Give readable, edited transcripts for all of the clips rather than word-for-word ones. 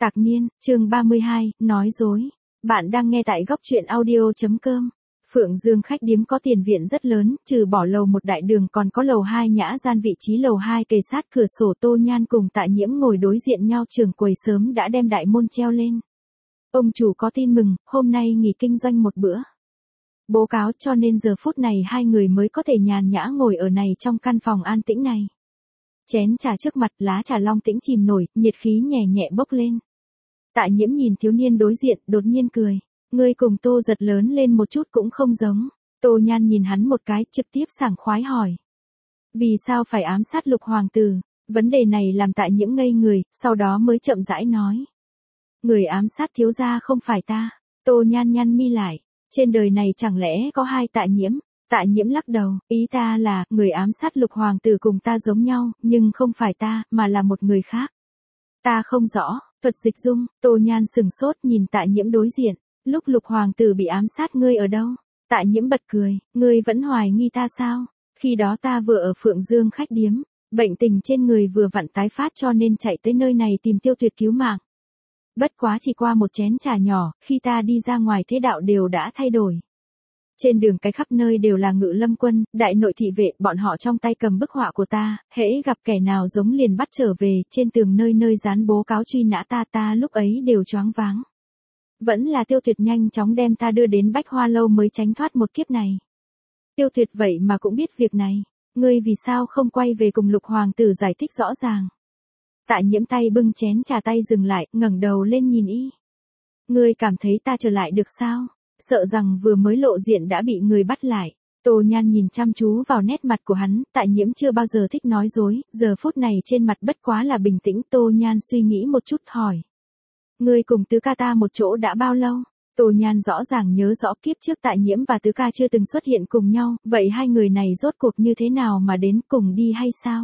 Tạc Niên, chương 32, nói dối. Bạn đang nghe tại góc truyện audio.com. Phượng Dương khách điếm có tiền viện rất lớn, trừ bỏ lầu 1 đại đường còn có lầu 2 nhã gian, vị trí lầu 2 kề sát cửa sổ. Tô Nhan cùng Tạ Nhiễm ngồi đối diện nhau, trưởng quầy sớm đã đem đại môn treo lên. Ông chủ có tin mừng, hôm nay nghỉ kinh doanh một bữa bố cáo, cho nên giờ phút này hai người mới có thể nhàn nhã ngồi ở này trong căn phòng an tĩnh này. Chén trà trước mặt, lá trà long tĩnh chìm nổi, nhiệt khí nhẹ nhẹ bốc lên. Tạ Nhiễm nhìn thiếu niên đối diện, đột nhiên cười. Ngươi cùng Tô Giật lớn lên một chút cũng không giống. Tô Nhan nhìn hắn một cái, trực tiếp sảng khoái hỏi. Vì sao phải ám sát Lục hoàng tử? Vấn đề này làm Tạ Nhiễm ngây người, sau đó mới chậm rãi nói. Người ám sát thiếu gia không phải ta. Tô Nhan nhăn mi lại. Trên đời này chẳng lẽ có hai Tạ Nhiễm? Tạ Nhiễm lắc đầu, ý ta là, người ám sát Lục hoàng tử cùng ta giống nhau, nhưng không phải ta, mà là một người khác. Ta không rõ. Thuật dịch dung. Tô Nhan sừng sốt nhìn Tạ Nhiễm đối diện. Lúc Lục hoàng tử bị ám sát ngươi ở đâu? Tạ Nhiễm bật cười, ngươi vẫn hoài nghi ta sao? Khi đó ta vừa ở Phượng Dương khách điếm, bệnh tình trên người vừa vặn tái phát, cho nên chạy tới nơi này tìm Tiêu Tuyệt cứu mạng. Bất quá chỉ qua một chén trà nhỏ, khi ta đi ra ngoài thế đạo đều đã thay đổi. Trên đường cái khắp nơi đều là Ngự Lâm quân, đại nội thị vệ, bọn họ trong tay cầm bức họa của ta, hễ gặp kẻ nào giống liền bắt trở về, trên tường nơi nơi dán bố cáo truy nã ta lúc ấy đều choáng váng. Vẫn là Tiêu Tuyệt nhanh chóng đem ta đưa đến Bách Hoa lâu mới tránh thoát một kiếp này. Tiêu Tuyệt vậy mà cũng biết việc này, ngươi vì sao không quay về cùng Lục hoàng tử giải thích rõ ràng? Tạ Nhiễm tay bưng chén trà, tay dừng lại, ngẩng đầu lên nhìn y. Ngươi cảm thấy ta trở lại được sao? Sợ rằng vừa mới lộ diện đã bị người bắt lại. Tô Nhan nhìn chăm chú vào nét mặt của hắn, Tạ Nhiễm chưa bao giờ thích nói dối, giờ phút này trên mặt bất quá là bình tĩnh. Tô Nhan suy nghĩ một chút hỏi. Ngươi cùng tứ ca ta một chỗ đã bao lâu? Tô Nhan rõ ràng nhớ rõ kiếp trước Tạ Nhiễm và tứ ca chưa từng xuất hiện cùng nhau, vậy hai người này rốt cuộc như thế nào mà đến cùng đi hay sao?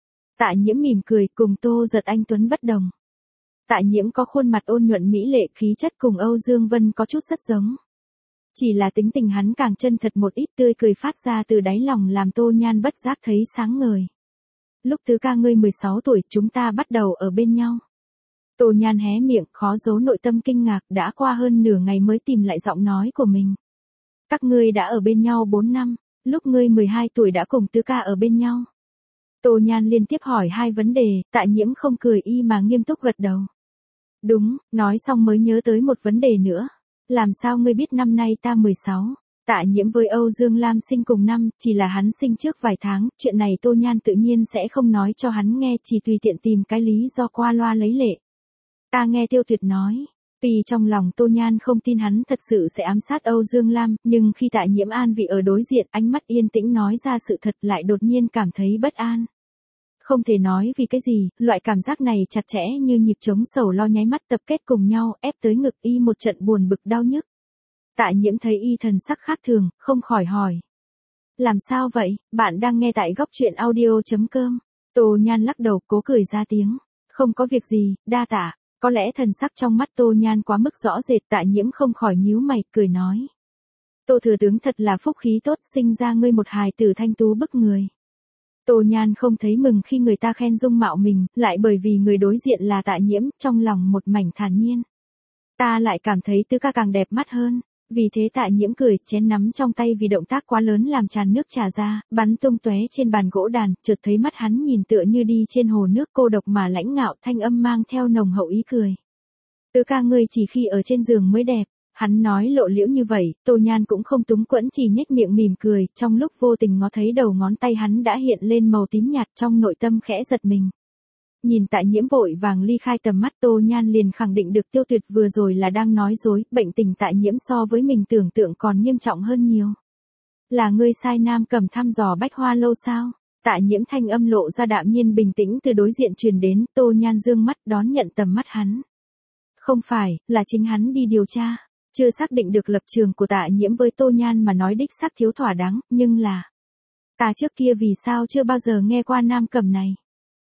Tạ Nhiễm mỉm cười, cùng Tô Giật anh tuấn bất đồng. Tạ Nhiễm có khuôn mặt ôn nhuận mỹ lệ, khí chất cùng Âu Dương Vân có chút rất giống. Chỉ là tính tình hắn càng chân thật một ít, tươi cười phát ra từ đáy lòng làm Tô Nhan bất giác thấy sáng ngời. Lúc tứ ca ngươi 16 tuổi, chúng ta bắt đầu ở bên nhau. Tô Nhan hé miệng, khó giấu nội tâm kinh ngạc, đã qua hơn nửa ngày mới tìm lại giọng nói của mình. Các ngươi đã ở bên nhau 4 năm, lúc ngươi 12 tuổi đã cùng tứ ca ở bên nhau. Tô Nhan liên tiếp hỏi hai vấn đề, Tạ Nhiễm không cười y mà nghiêm túc gật đầu. Đúng, nói xong mới nhớ tới một vấn đề nữa. Làm sao ngươi biết năm nay ta 16? Tạ Nhiễm với Âu Dương Lam sinh cùng năm, chỉ là hắn sinh trước vài tháng, chuyện này Tô Nhan tự nhiên sẽ không nói cho hắn nghe, chỉ tùy tiện tìm cái lý do qua loa lấy lệ. Ta nghe Tiêu Tuyệt nói, vì trong lòng Tô Nhan không tin hắn thật sự sẽ ám sát Âu Dương Lam, nhưng khi Tạ Nhiễm an vị ở đối diện, ánh mắt yên tĩnh nói ra sự thật, lại đột nhiên cảm thấy bất an. Không thể nói vì cái gì, loại cảm giác này chặt chẽ như nhịp trống sầu lo nháy mắt tập kết cùng nhau, ép tới ngực y một trận buồn bực đau nhức. Tạ Nhiễm thấy y thần sắc khác thường, không khỏi hỏi. Làm sao vậy? Bạn đang nghe tại góc truyện audio.com. Tô Nhan lắc đầu, cố cười ra tiếng. Không có việc gì, đa tạ. Có lẽ thần sắc trong mắt Tô Nhan quá mức rõ rệt, Tạ Nhiễm không khỏi nhíu mày, cười nói. Tô thừa tướng thật là phúc khí tốt, sinh ra ngươi một hài tử thanh tú bức người. Tô Nhan không thấy mừng khi người ta khen dung mạo mình, lại bởi vì người đối diện là Tạ Nhiễm, trong lòng một mảnh thản nhiên. Ta lại cảm thấy tứ ca càng đẹp mắt hơn. Vì thế Tạ Nhiễm cười, chén nắm trong tay vì động tác quá lớn làm tràn nước trà ra, bắn tung tóe trên bàn gỗ đàn, chợt thấy mắt hắn nhìn tựa như đi trên hồ nước cô độc mà lãnh ngạo, thanh âm mang theo nồng hậu ý cười. Tứ ca ngươi chỉ khi ở trên giường mới đẹp. Hắn nói lộ liễu như vậy, Tô Nhan cũng không túng quẫn, chỉ nhếch miệng mỉm cười, trong lúc vô tình ngó thấy đầu ngón tay hắn đã hiện lên màu tím nhạt, trong nội tâm khẽ giật mình. Nhìn Tạ Nhiễm vội vàng ly khai tầm mắt, Tô Nhan liền khẳng định được Tiêu Tuyệt vừa rồi là đang nói dối, bệnh tình Tạ Nhiễm so với mình tưởng tượng còn nghiêm trọng hơn nhiều. Là ngươi sai Nam Cầm thăm dò Bách Hoa lâu sao? Tạ Nhiễm thanh âm lộ ra đạm nhiên bình tĩnh từ đối diện truyền đến, Tô Nhan dương mắt đón nhận tầm mắt hắn. Không phải, là chính hắn đi điều tra. Chưa xác định được lập trường của Tạ Nhiễm với Tô Nhan mà nói đích xác thiếu thỏa đáng, nhưng là... Ta trước kia vì sao chưa bao giờ nghe qua Nam Cầm này?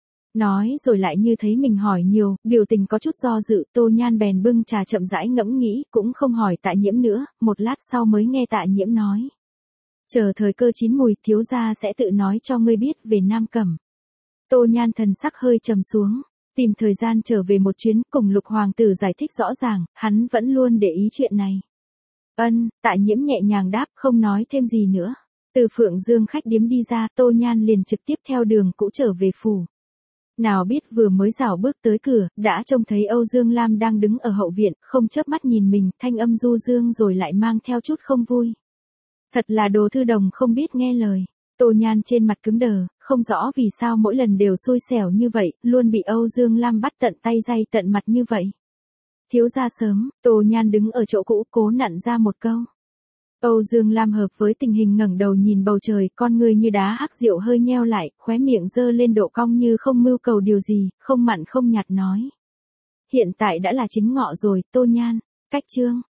Nói rồi lại như thấy mình hỏi nhiều, biểu tình có chút do dự, Tô Nhan bèn bưng trà chậm rãi ngẫm nghĩ, cũng không hỏi Tạ Nhiễm nữa, một lát sau mới nghe Tạ Nhiễm nói. Chờ thời cơ chín mùi, thiếu gia sẽ tự nói cho ngươi biết về Nam Cẩm. Tô Nhan thần sắc hơi trầm xuống. Tìm thời gian trở về một chuyến, cùng Lục Hoàng tử giải thích rõ ràng, hắn vẫn luôn để ý chuyện này. Tạ Nhiễm nhẹ nhàng đáp, không nói thêm gì nữa. Từ Phượng Dương khách điếm đi ra, Tô Nhan liền trực tiếp theo đường cũ trở về phủ. Nào biết vừa mới rảo bước tới cửa, đã trông thấy Âu Dương Lam đang đứng ở hậu viện, không chớp mắt nhìn mình, thanh âm du dương rồi lại mang theo chút không vui. Thật là đồ thư đồng không biết nghe lời. Tô Nhan trên mặt cứng đờ, không rõ vì sao mỗi lần đều xui xẻo như vậy, luôn bị Âu Dương Lam bắt tận tay day tận mặt như vậy. Thiếu gia sớm, Tô Nhan đứng ở chỗ cũ cố nặn ra một câu. Âu Dương Lam hợp với tình hình ngẩng đầu nhìn bầu trời, con người như đá hắc rượu hơi nheo lại, khóe miệng dơ lên độ cong như không mưu cầu điều gì, không mặn không nhạt nói. Hiện tại đã là chính ngọ rồi, Tô Nhan, cách chương.